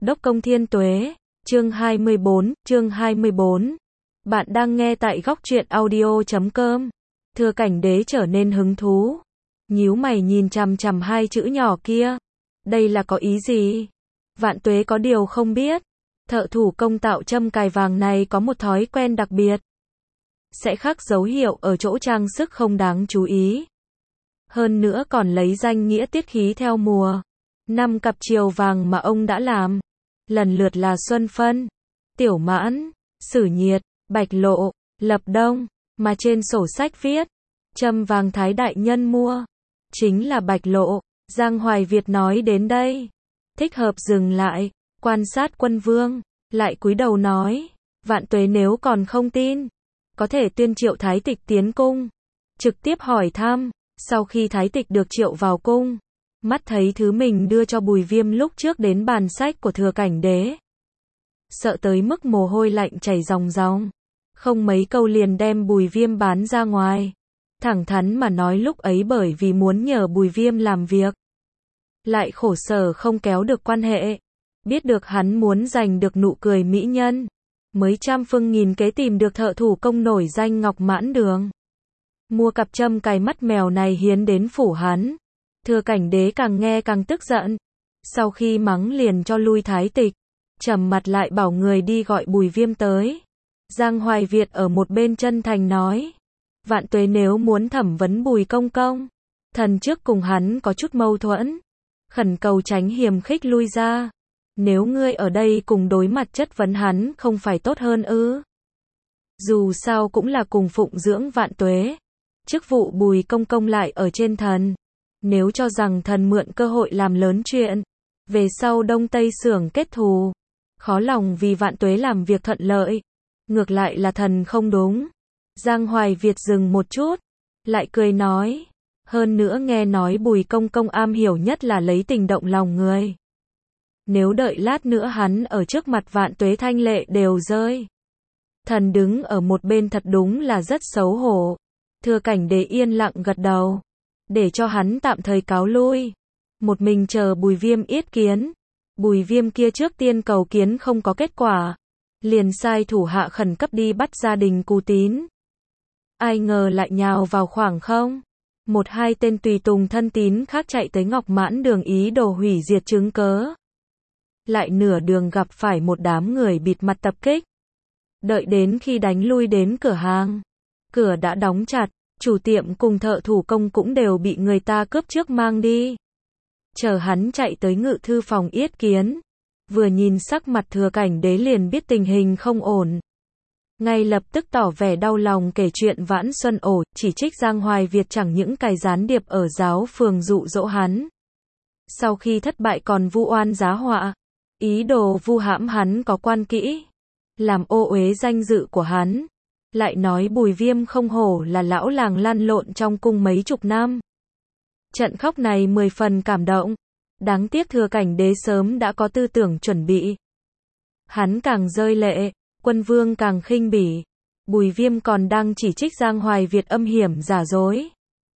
Đốc công thiên tuế, chương 24. Bạn đang nghe tại góc truyện audio.com. Thừa Cảnh Đế trở nên hứng thú. Nhíu mày nhìn chằm chằm hai chữ nhỏ kia. Đây là có ý gì? Vạn Tuế có điều không biết. Thợ thủ công tạo châm cài vàng này có một thói quen đặc biệt. Sẽ khắc dấu hiệu ở chỗ trang sức không đáng chú ý. Hơn nữa còn lấy danh nghĩa tiết khí theo mùa. 5 cặp triều vàng mà ông đã làm, lần lượt là Xuân Phân, Tiểu Mãn, Sử Nhiệt, Bạch Lộ, Lập Đông, mà trên sổ sách viết, châm vàng Thái đại nhân mua, chính là Bạch Lộ. Giang Hoài Việt nói đến đây, thích hợp dừng lại, quan sát Quân Vương, lại cúi đầu nói, Vạn Tuế nếu còn không tin, có thể tuyên triệu Thái Tịch tiến cung, trực tiếp hỏi thăm. Sau khi Thái Tịch được triệu vào cung, mắt thấy thứ mình đưa cho Bùi Viêm lúc trước đến bàn sách của Thừa Cảnh Đế, sợ tới mức mồ hôi lạnh chảy ròng ròng, không mấy câu liền đem Bùi Viêm bán ra ngoài. Thẳng thắn mà nói lúc ấy bởi vì muốn nhờ Bùi Viêm làm việc, lại khổ sở không kéo được quan hệ, biết được hắn muốn giành được nụ cười mỹ nhân, mới trăm phương nghìn kế tìm được thợ thủ công nổi danh Ngọc Mãn Đường, mua cặp châm cài mắt mèo này hiến đến phủ hắn. Thừa Cảnh Đế càng nghe càng tức giận, sau khi mắng liền cho lui Thái Tịch, trầm mặt lại bảo người đi gọi Bùi Viêm tới. Giang Hoài Việt ở một bên chân thành nói, Vạn Tuế nếu muốn thẩm vấn Bùi công công, thần trước cùng hắn có chút mâu thuẫn, khẩn cầu tránh hiềm khích lui ra. Nếu ngươi ở đây cùng đối mặt chất vấn hắn không phải tốt hơn ư? Dù sao cũng là cùng phụng dưỡng Vạn Tuế, chức vụ Bùi công công lại ở trên thần. Nếu cho rằng thần mượn cơ hội làm lớn chuyện, về sau Đông Tây xưởng kết thù, khó lòng vì Vạn Tuế làm việc thuận lợi, ngược lại là thần không đúng. Giang Hoài Việt dừng một chút, lại cười nói, hơn nữa nghe nói Bùi công công am hiểu nhất là lấy tình động lòng người. Nếu đợi lát nữa hắn ở trước mặt Vạn Tuế thanh lệ đều rơi. Thần đứng ở một bên thật đúng là rất xấu hổ. Thừa Cảnh Đế yên lặng gật đầu, để cho hắn tạm thời cáo lui, một mình chờ Bùi Viêm yết kiến. Bùi Viêm kia trước tiên cầu kiến không có kết quả, liền sai thủ hạ khẩn cấp đi bắt gia đình Cù Tín. Ai ngờ lại nhào vào khoảng không, một hai tên tùy tùng thân tín khác chạy tới Ngọc Mãn Đường ý đồ hủy diệt chứng cớ. Lại nửa đường gặp phải một đám người bịt mặt tập kích. Đợi đến khi đánh lui đến cửa hàng, cửa đã đóng chặt, chủ tiệm cùng thợ thủ công cũng đều bị người ta cướp trước mang đi. Chờ hắn chạy tới ngự thư phòng yết kiến, vừa nhìn sắc mặt Thừa Cảnh Đế liền biết tình hình không ổn. Ngay lập tức tỏ vẻ đau lòng kể chuyện Vãn Xuân ổ, chỉ trích Giang Hoài Việt chẳng những cài gián điệp ở giáo phường dụ dỗ hắn. Sau khi thất bại còn vu oan giá họa, ý đồ vu hãm hắn có quan kỹ, làm ô uế danh dự của hắn. Lại nói Bùi Viêm không hổ là lão làng lăn lộn trong cung mấy chục năm. Trận khóc này 10 phần cảm động. Đáng tiếc Thừa Cảnh Đế sớm đã có tư tưởng chuẩn bị. Hắn càng rơi lệ, Quân Vương càng khinh bỉ. Bùi Viêm còn đang chỉ trích Giang Hoài Việt âm hiểm giả dối,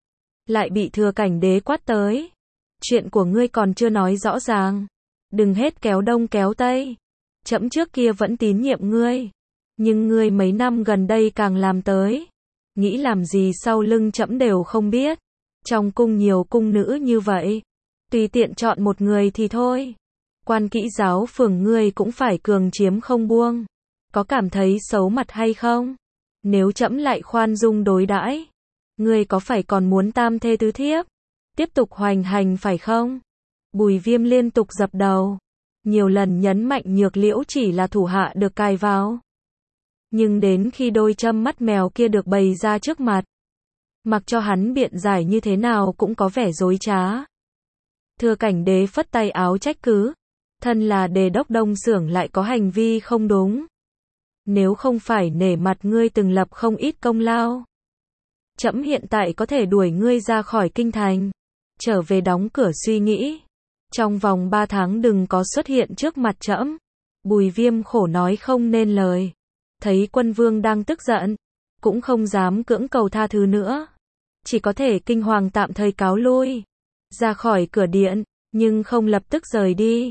lại bị Thừa Cảnh Đế quát tới. Chuyện của ngươi còn chưa nói rõ ràng, đừng hết kéo đông kéo tây. Trẫm trước kia vẫn tín nhiệm ngươi, nhưng ngươi mấy năm gần đây càng làm tới, nghĩ làm gì sau lưng trẫm đều không biết. Trong cung nhiều cung nữ như vậy, tùy tiện chọn một người thì thôi. Quan kỹ giáo phường ngươi cũng phải cường chiếm không buông. Có cảm thấy xấu mặt hay không? Nếu trẫm lại khoan dung đối đãi, ngươi có phải còn muốn tam thê tứ thiếp, tiếp tục hoành hành phải không? Bùi Viêm liên tục dập đầu, nhiều lần nhấn mạnh Nhược Liễu chỉ là thủ hạ được cài vào. Nhưng đến khi đôi châm mắt mèo kia được bày ra trước mặt, mặc cho hắn biện giải như thế nào cũng có vẻ dối trá. Thừa Cảnh Đế phất tay áo trách cứ, thân là đề đốc Đông xưởng lại có hành vi không đúng. Nếu không phải nể mặt ngươi từng lập không ít công lao, trẫm hiện tại có thể đuổi ngươi ra khỏi kinh thành, trở về đóng cửa suy nghĩ. Trong vòng 3 tháng đừng có xuất hiện trước mặt trẫm. Bùi Viêm khổ nói không nên lời. Thấy Quân Vương đang tức giận, cũng không dám cưỡng cầu tha thứ nữa, chỉ có thể kinh hoàng tạm thời cáo lui, ra khỏi cửa điện, nhưng không lập tức rời đi.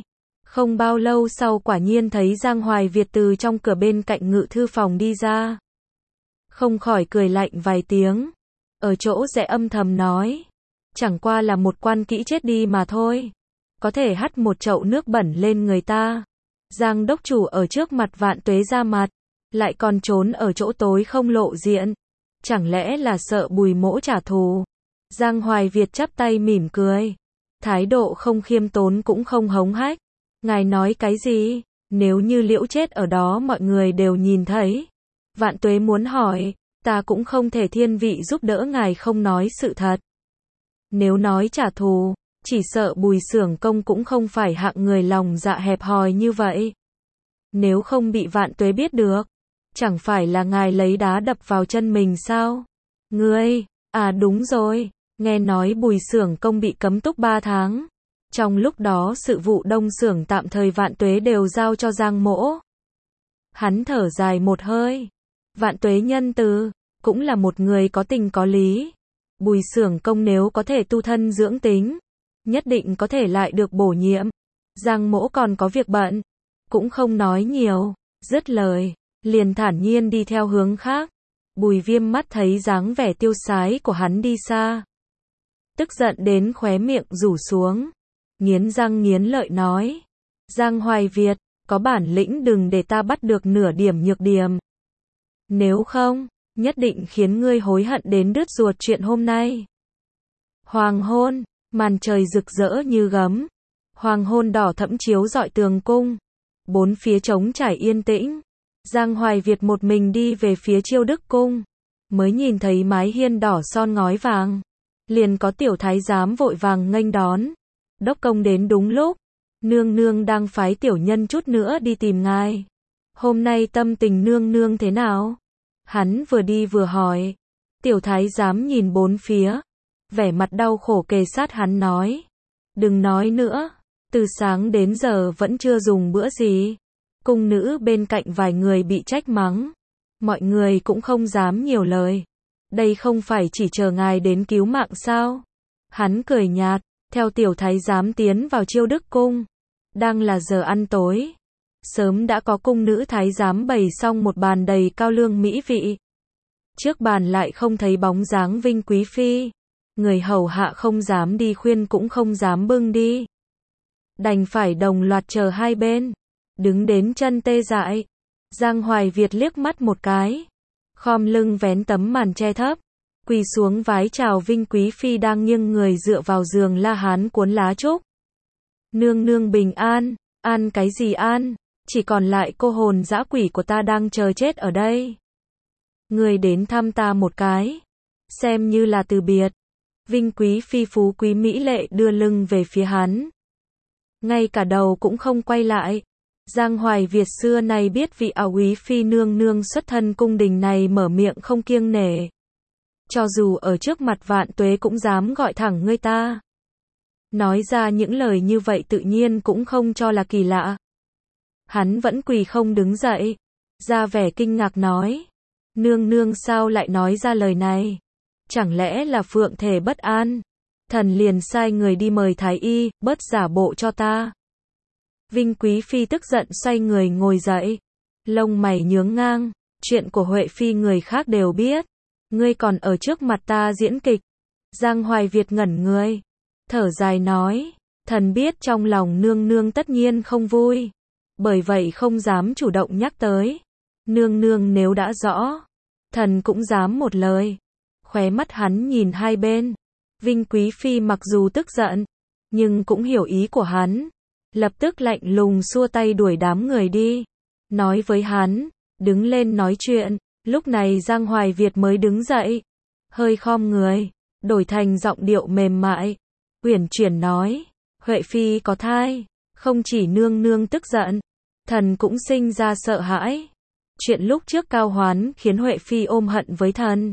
Không bao lâu sau quả nhiên thấy Giang Hoài Việt từ trong cửa bên cạnh ngự thư phòng đi ra. Không khỏi cười lạnh vài tiếng. Ở chỗ rẽ âm thầm nói. Chẳng qua là một quan kỹ chết đi mà thôi. Có thể hắt một chậu nước bẩn lên người ta. Giang đốc chủ ở trước mặt Vạn Tuế ra mặt. Lại còn trốn ở chỗ tối không lộ diện. Chẳng lẽ là sợ Bùi Mỗ trả thù? Giang Hoài Việt chắp tay mỉm cười. Thái độ không khiêm tốn cũng không hống hách. Ngài nói cái gì? Nếu như Liễu chết ở đó mọi người đều nhìn thấy. Vạn Tuế muốn hỏi, ta cũng không thể thiên vị giúp đỡ ngài không nói sự thật. Nếu nói trả thù, chỉ sợ Bùi Xưởng Công cũng không phải hạng người lòng dạ hẹp hòi như vậy. Nếu không bị Vạn Tuế biết được, chẳng phải là ngài lấy đá đập vào chân mình sao? Ngươi, à đúng rồi, nghe nói Bùi Xưởng Công bị cấm túc 3 tháng. Trong lúc đó sự vụ đông xưởng tạm thời Vạn Tuế đều giao cho Giang Mỗ. Hắn thở dài một hơi. Vạn Tuế nhân từ, cũng là một người có tình có lý. Bùi Xưởng Công nếu có thể tu thân dưỡng tính, nhất định có thể lại được bổ nhiệm. Giang Mỗ còn có việc bận, cũng không nói nhiều, dứt lời, liền thản nhiên đi theo hướng khác. Bùi Viêm mắt thấy dáng vẻ tiêu sái của hắn đi xa, tức giận đến khóe miệng rủ xuống, nghiến răng nghiến lợi nói: Giang Hoài Việt, có bản lĩnh đừng để ta bắt được nửa điểm nhược điểm. Nếu không, nhất định khiến ngươi hối hận đến đứt ruột chuyện hôm nay. Hoàng hôn, màn trời rực rỡ như gấm. Hoàng hôn đỏ thẫm chiếu rọi tường cung. Bốn phía trống trải yên tĩnh. Giang Hoài Việt một mình đi về phía Chiêu Đức Cung. Mới nhìn thấy mái hiên đỏ son ngói vàng. Liền có tiểu thái giám vội vàng nghênh đón. Đốc công đến đúng lúc. Nương nương đang phái tiểu nhân chút nữa đi tìm ngài. Hôm nay tâm tình nương nương thế nào? Hắn vừa đi vừa hỏi. Tiểu thái giám nhìn bốn phía, vẻ mặt đau khổ kề sát hắn nói. Đừng nói nữa, từ sáng đến giờ vẫn chưa dùng bữa gì. Cung nữ bên cạnh vài người bị trách mắng. Mọi người cũng không dám nhiều lời. Đây không phải chỉ chờ ngài đến cứu mạng sao? Hắn cười nhạt, theo tiểu thái giám tiến vào Chiêu Đức Cung. Đang là giờ ăn tối. Sớm đã có cung nữ thái giám bày xong một bàn đầy cao lương mỹ vị. Trước bàn lại không thấy bóng dáng Vinh Quý Phi. Người hầu hạ không dám đi khuyên cũng không dám bưng đi. Đành phải đồng loạt chờ hai bên. Đứng đến chân tê dại. Giang Hoài Việt liếc mắt một cái. Khom lưng vén tấm màn che thấp. Quỳ xuống vái chào Vinh Quý Phi đang nghiêng người dựa vào giường la hán cuốn lá trúc. Nương nương bình an, an cái gì an, chỉ còn lại cô hồn dã quỷ của ta đang chờ chết ở đây. Người đến thăm ta một cái, xem như là từ biệt. Vinh Quý Phi phú quý mỹ lệ đưa lưng về phía hắn. Ngay cả đầu cũng không quay lại. Giang Hoài Việt xưa nay biết vị ảo quý phi nương nương xuất thân cung đình này mở miệng không kiêng nể. Cho dù ở trước mặt Vạn Tuế cũng dám gọi thẳng ngươi ta. Nói ra những lời như vậy tự nhiên cũng không cho là kỳ lạ. Hắn vẫn quỳ không đứng dậy, ra vẻ kinh ngạc nói. Nương nương sao lại nói ra lời này? Chẳng lẽ là phượng thể bất an? Thần liền sai người đi mời thái y, bớt giả bộ cho ta. Vinh Quý Phi tức giận xoay người ngồi dậy. Lông mày nhướng ngang, chuyện của Huệ Phi người khác đều biết. Ngươi còn ở trước mặt ta diễn kịch. Giang Hoài Việt ngẩn người, thở dài nói. Thần biết trong lòng nương nương tất nhiên không vui. Bởi vậy không dám chủ động nhắc tới. Nương nương nếu đã rõ, thần cũng dám một lời. Khóe mắt hắn nhìn hai bên. Vinh Quý Phi mặc dù tức giận, nhưng cũng hiểu ý của hắn. Lập tức lạnh lùng xua tay đuổi đám người đi. Nói với hắn, đứng lên nói chuyện. Lúc này Giang Hoài Việt mới đứng dậy. Hơi khom người, đổi thành giọng điệu mềm mại. Uyển chuyển nói, Huệ Phi có thai. Không chỉ nương nương tức giận, thần cũng sinh ra sợ hãi. Chuyện lúc trước Cao Hoán khiến Huệ Phi ôm hận với thần.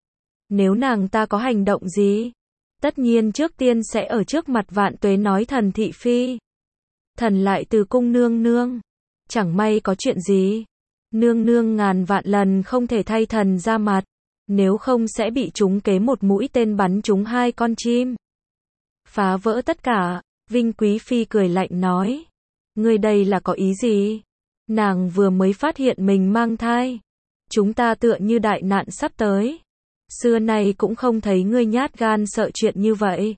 Nếu nàng ta có hành động gì, tất nhiên trước tiên sẽ ở trước mặt Vạn Tuế nói thần thị phi. Thần lại từ cung nương nương. Chẳng may có chuyện gì, nương nương ngàn vạn lần không thể thay thần ra mặt. Nếu không sẽ bị trúng kế một mũi tên bắn trúng hai con chim. Phá vỡ tất cả, Vinh Quý Phi cười lạnh nói. Ngươi đây là có ý gì? Nàng vừa mới phát hiện mình mang thai. Chúng ta tựa như đại nạn sắp tới. Xưa nay cũng không thấy ngươi nhát gan sợ chuyện như vậy.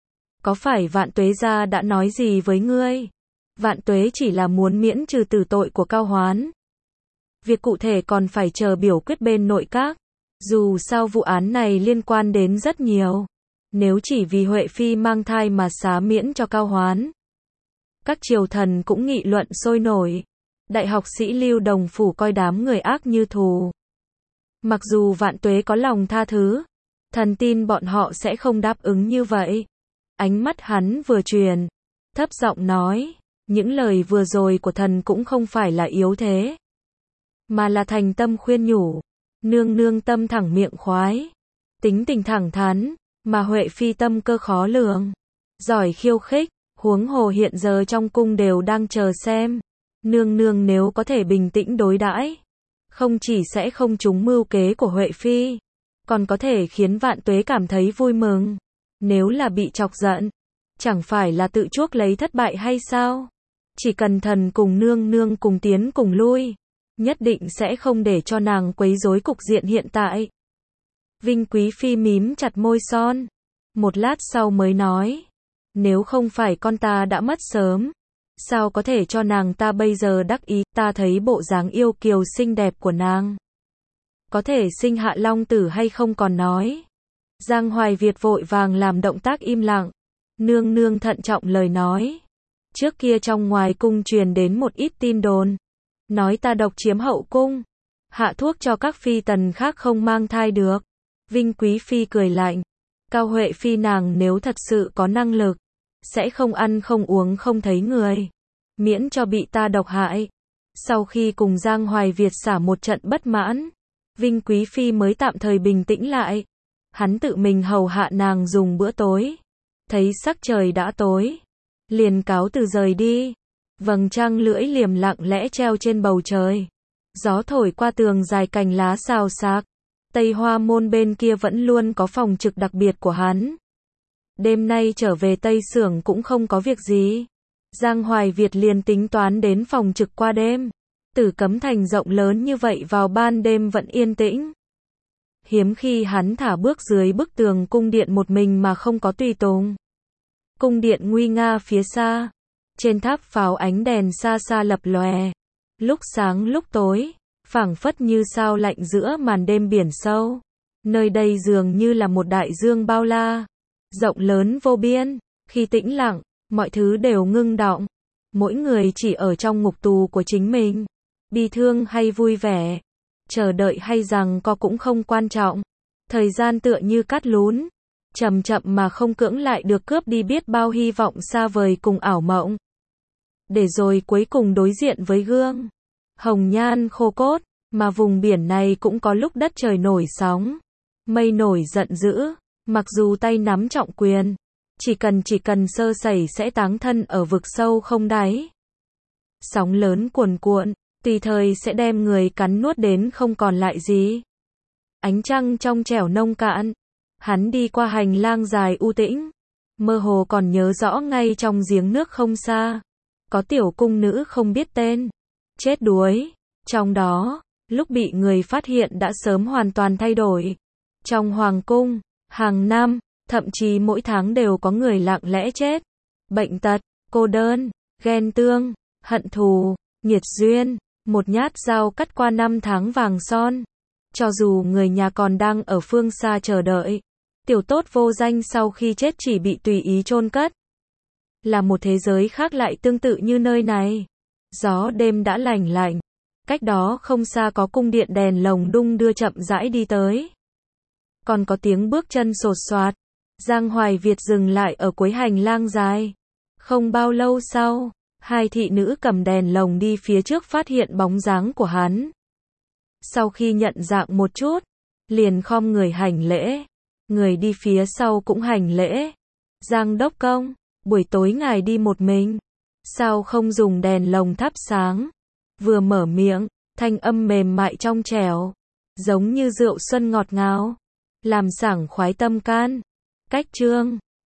Có phải Vạn Tuế gia đã nói gì với ngươi? Vạn Tuế chỉ là muốn miễn trừ tử tội của Cao Hoán. Việc cụ thể còn phải chờ biểu quyết bên nội các. Dù sao vụ án này liên quan đến rất nhiều. Nếu chỉ vì Huệ Phi mang thai mà xá miễn cho Cao Hoán. Các triều thần cũng nghị luận sôi nổi. Đại học sĩ Lưu Đồng Phủ coi đám người ác như thù. Mặc dù Vạn Tuế có lòng tha thứ, thần tin bọn họ sẽ không đáp ứng như vậy. Ánh mắt hắn vừa truyền, thấp giọng nói, những lời vừa rồi của thần cũng không phải là yếu thế, mà là thành tâm khuyên nhủ. Nương nương tâm thẳng miệng khoái, tính tình thẳng thắn, mà Huệ Phi tâm cơ khó lường, giỏi khiêu khích, huống hồ hiện giờ trong cung đều đang chờ xem. Nương nương nếu có thể bình tĩnh đối đãi, không chỉ sẽ không trúng mưu kế của Huệ Phi, còn có thể khiến Vạn Tuế cảm thấy vui mừng. Nếu là bị chọc giận, chẳng phải là tự chuốc lấy thất bại hay sao? Chỉ cần thần cùng nương nương cùng tiến cùng lui, nhất định sẽ không để cho nàng quấy rối cục diện hiện tại. Vinh Quý Phi mím chặt môi son, một lát sau mới nói, nếu không phải con ta đã mất sớm, sao có thể cho nàng ta bây giờ đắc ý? Ta thấy bộ dáng yêu kiều xinh đẹp của nàng, có thể sinh hạ long tử hay không còn nói. Giang Hoài Việt vội vàng làm động tác im lặng. Nương nương thận trọng lời nói. Trước kia trong ngoài cung truyền đến một ít tin đồn, nói ta độc chiếm hậu cung, hạ thuốc cho các phi tần khác không mang thai được. Vinh Quý Phi cười lạnh. Cao Huệ Phi nàng nếu thật sự có năng lực, sẽ không ăn không uống không thấy người, miễn cho bị ta độc hại. Sau khi cùng Giang Hoài Việt xả một trận bất mãn, Vinh Quý Phi mới tạm thời bình tĩnh lại. Hắn tự mình hầu hạ nàng dùng bữa tối. Thấy sắc trời đã tối, liền cáo từ rời đi. Vầng trăng lưỡi liềm lặng lẽ treo trên bầu trời. Gió thổi qua tường dài cành lá xào xạc. Tây Hoa Môn bên kia vẫn luôn có phòng trực đặc biệt của hắn. Đêm nay trở về Tây Xưởng cũng không có việc gì. Giang Hoài Việt liền tính toán đến phòng trực qua đêm. Tử Cấm Thành rộng lớn như vậy vào ban đêm vẫn yên tĩnh. Hiếm khi hắn thả bước dưới bức tường cung điện một mình mà không có tùy tùng. Cung điện nguy nga phía xa, trên tháp pháo ánh đèn xa xa lập lòe, lúc sáng lúc tối, phảng phất như sao lạnh giữa màn đêm biển sâu. Nơi đây dường như là một đại dương bao la, rộng lớn vô biên. Khi tĩnh lặng, mọi thứ đều ngưng đọng. Mỗi người chỉ ở trong ngục tù của chính mình, bi thương hay vui vẻ, chờ đợi hay rằng có cũng không quan trọng. Thời gian tựa như cát lún, chậm chậm mà không cưỡng lại được cướp đi biết bao hy vọng xa vời cùng ảo mộng. Để rồi cuối cùng đối diện với gương hồng nhan khô cốt, mà vùng biển này cũng có lúc đất trời nổi sóng, mây nổi giận dữ, mặc dù tay nắm trọng quyền, chỉ cần sơ sẩy sẽ táng thân ở vực sâu không đáy. Sóng lớn cuồn cuộn, tùy thời sẽ đem người cắn nuốt đến không còn lại gì. Ánh trăng trong trẻo nông cạn, hắn đi qua hành lang dài u tĩnh, mơ hồ còn nhớ rõ ngay trong giếng nước không xa, có tiểu cung nữ không biết tên, chết đuối. Trong đó, lúc bị người phát hiện đã sớm hoàn toàn thay đổi. Trong hoàng cung, hàng năm, thậm chí mỗi tháng đều có người lặng lẽ chết. Bệnh tật, cô đơn, ghen tương, hận thù, nghiệt duyên, một nhát dao cắt qua năm tháng vàng son. Cho dù người nhà còn đang ở phương xa chờ đợi, tiểu tốt vô danh sau khi chết chỉ bị tùy ý chôn cất. Là một thế giới khác lại tương tự như nơi này. Gió đêm đã lành lạnh, cách đó không xa có cung điện đèn lồng đung đưa chậm rãi đi tới. Còn có tiếng bước chân sột soạt. Giang Hoài Việt dừng lại ở cuối hành lang dài. Không bao lâu sau, hai thị nữ cầm đèn lồng đi phía trước phát hiện bóng dáng của hắn. Sau khi nhận dạng một chút, liền khom người hành lễ. Người đi phía sau cũng hành lễ. Giang đốc công, buổi tối ngài đi một mình, sao không dùng đèn lồng thắp sáng? Vừa mở miệng, thanh âm mềm mại trong trẻo, giống như rượu xuân ngọt ngào, làm sảng khoái tâm can. Cách chương